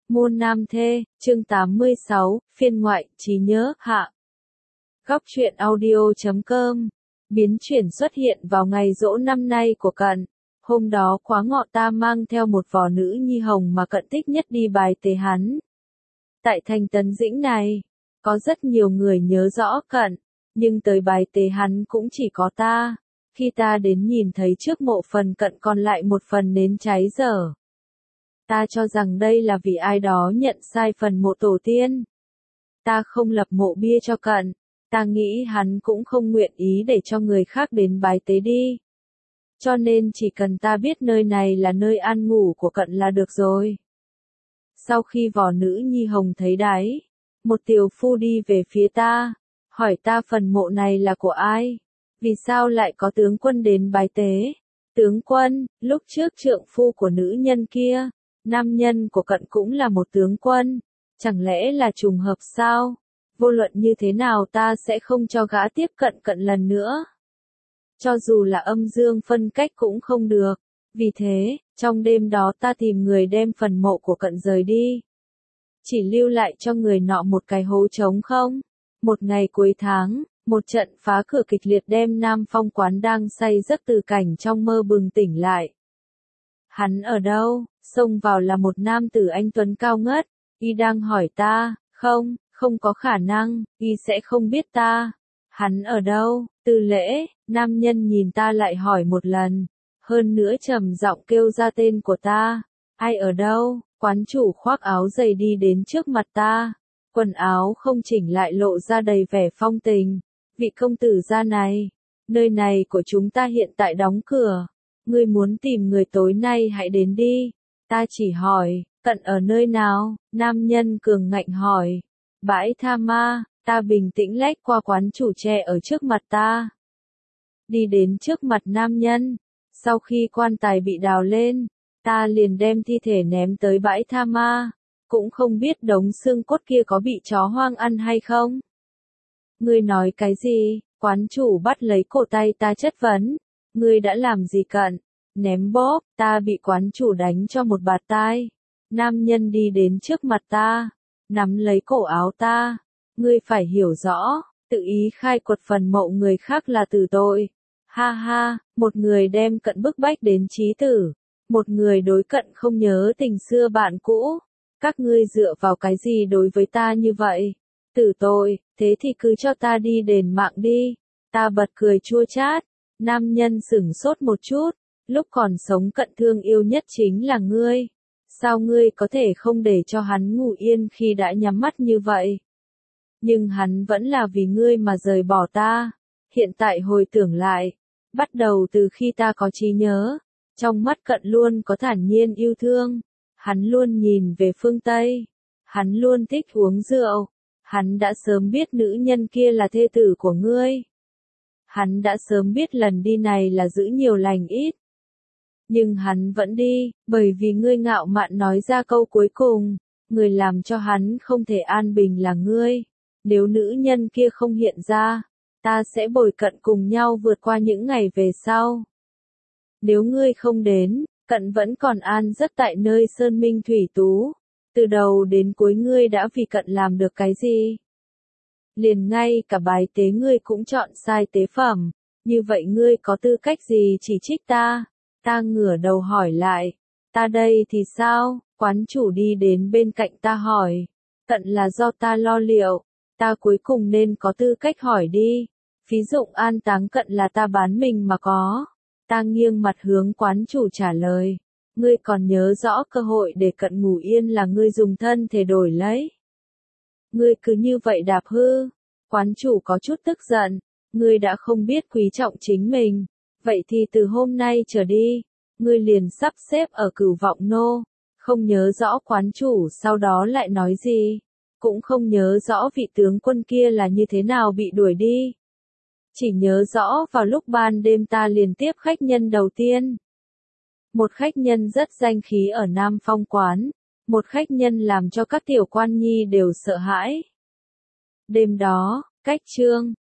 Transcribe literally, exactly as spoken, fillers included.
Môn Nam Thê, chương tám mươi sáu, phiên ngoại, trí nhớ, hạ. Góc truyện audio chấm com. Biến chuyển xuất hiện vào ngày giỗ năm nay của Cận. Hôm đó Khóa Ngọ ta mang theo một vò nữ nhi hồng mà Cận thích nhất đi bài tế hắn. Tại thành Tấn Dĩnh này, có rất nhiều người nhớ rõ Cận, nhưng tới bài tế hắn cũng chỉ có ta. Khi ta đến nhìn thấy trước mộ phần Cận còn lại một phần nến cháy dở. Ta cho rằng đây là vì ai đó nhận sai phần mộ tổ tiên. Ta không lập mộ bia cho Cận, ta nghĩ hắn cũng không nguyện ý để cho người khác đến bái tế đi. Cho nên chỉ cần ta biết nơi này là nơi ăn ngủ của Cận là được rồi. Sau khi vò nữ nhi hồng thấy đáy, một tiểu phu đi về phía ta, hỏi ta phần mộ này là của ai? Vì sao lại có tướng quân đến bái tế? Tướng quân, lúc trước trượng phu của nữ nhân kia, nam nhân của Cận cũng là một tướng quân, chẳng lẽ là trùng hợp sao? Vô luận như thế nào ta sẽ không cho gã tiếp cận Cận lần nữa. Cho dù là âm dương phân cách cũng không được. Vì thế, trong đêm đó ta tìm người đem phần mộ của Cận rời đi. Chỉ lưu lại cho người nọ một cái hố trống không. Một ngày cuối tháng, một trận phá cửa kịch liệt đem Nam Phong Quán đang say giấc từ cảnh trong mơ bừng tỉnh lại. Hắn ở đâu? Xông vào là một nam tử anh tuấn cao ngất, y đang hỏi ta, không, không có khả năng, y sẽ không biết ta. Hắn ở đâu? Tư Lễ, nam nhân nhìn ta lại hỏi một lần, hơn nữa trầm giọng kêu ra tên của ta. Ai ở đâu? Quán chủ khoác áo dày đi đến trước mặt ta, quần áo không chỉnh lại lộ ra đầy vẻ phong tình. Vị công tử gia này, nơi này của chúng ta hiện tại đóng cửa, ngươi muốn tìm người tối nay hãy đến đi. Ta chỉ hỏi, Cận ở nơi nào? Nam nhân cường ngạnh hỏi. Bãi Tha Ma. Ta bình tĩnh lách qua quán chủ tre ở trước mặt ta. Đi đến trước mặt nam nhân. Sau khi quan tài bị đào lên, ta liền đem thi thể ném tới bãi Tha Ma. Cũng không biết đống xương cốt kia có bị chó hoang ăn hay không. Ngươi nói cái gì? Quán chủ bắt lấy cổ tay ta chất vấn. Ngươi đã làm gì Cận? Ném bóp, ta bị quán chủ đánh cho một bạt tai. Nam nhân đi đến trước mặt ta, nắm lấy cổ áo ta. Ngươi phải hiểu rõ, tự ý khai quật phần mộ người khác là tử tội. Ha ha, một người đem Cận bức bách đến chí tử. Một người đối Cận không nhớ tình xưa bạn cũ. Các ngươi dựa vào cái gì đối với ta như vậy? Tử tội, thế thì cứ cho ta đi đền mạng đi. Ta bật cười chua chát. Nam nhân sửng sốt một chút. Lúc còn sống Cận thương yêu nhất chính là ngươi. Sao ngươi có thể không để cho hắn ngủ yên khi đã nhắm mắt như vậy? Nhưng hắn vẫn là vì ngươi mà rời bỏ ta. Hiện tại hồi tưởng lại, bắt đầu từ khi ta có trí nhớ, trong mắt Cận luôn có thản nhiên yêu thương. Hắn luôn nhìn về phương Tây. Hắn luôn thích uống rượu. Hắn đã sớm biết nữ nhân kia là thê tử của ngươi. Hắn đã sớm biết lần đi này là giữ nhiều lành ít. Nhưng hắn vẫn đi, bởi vì ngươi ngạo mạn nói ra câu cuối cùng, người làm cho hắn không thể an bình là ngươi. Nếu nữ nhân kia không hiện ra, ta sẽ bồi Cận cùng nhau vượt qua những ngày về sau. Nếu ngươi không đến, Cận vẫn còn an giấc tại nơi Sơn Minh Thủy Tú. Từ đầu đến cuối ngươi đã vì Cận làm được cái gì? Liền ngay cả bài tế ngươi cũng chọn sai tế phẩm, như vậy ngươi có tư cách gì chỉ trích ta? Ta ngửa đầu hỏi lại, ta đây thì sao? Quán chủ đi đến bên cạnh ta hỏi, Cận là do ta lo liệu, ta cuối cùng nên có tư cách hỏi đi. Phí dụng an táng Cận là ta bán mình mà có. Ta nghiêng mặt hướng quán chủ trả lời, ngươi còn nhớ rõ cơ hội để Cận ngủ yên là ngươi dùng thân thể đổi lấy. Ngươi cứ như vậy đạp hư. Quán chủ có chút tức giận, ngươi đã không biết quý trọng chính mình. Vậy thì từ hôm nay trở đi, ngươi liền sắp xếp ở Cửu Vọng Nô. Không nhớ rõ quán chủ sau đó lại nói gì. Cũng không nhớ rõ vị tướng quân kia là như thế nào bị đuổi đi. Chỉ nhớ rõ vào lúc ban đêm ta liền tiếp khách nhân đầu tiên. Một khách nhân rất danh khí ở Nam Phong Quán. Một khách nhân làm cho các tiểu quan nhi đều sợ hãi. Đêm đó, cách trương,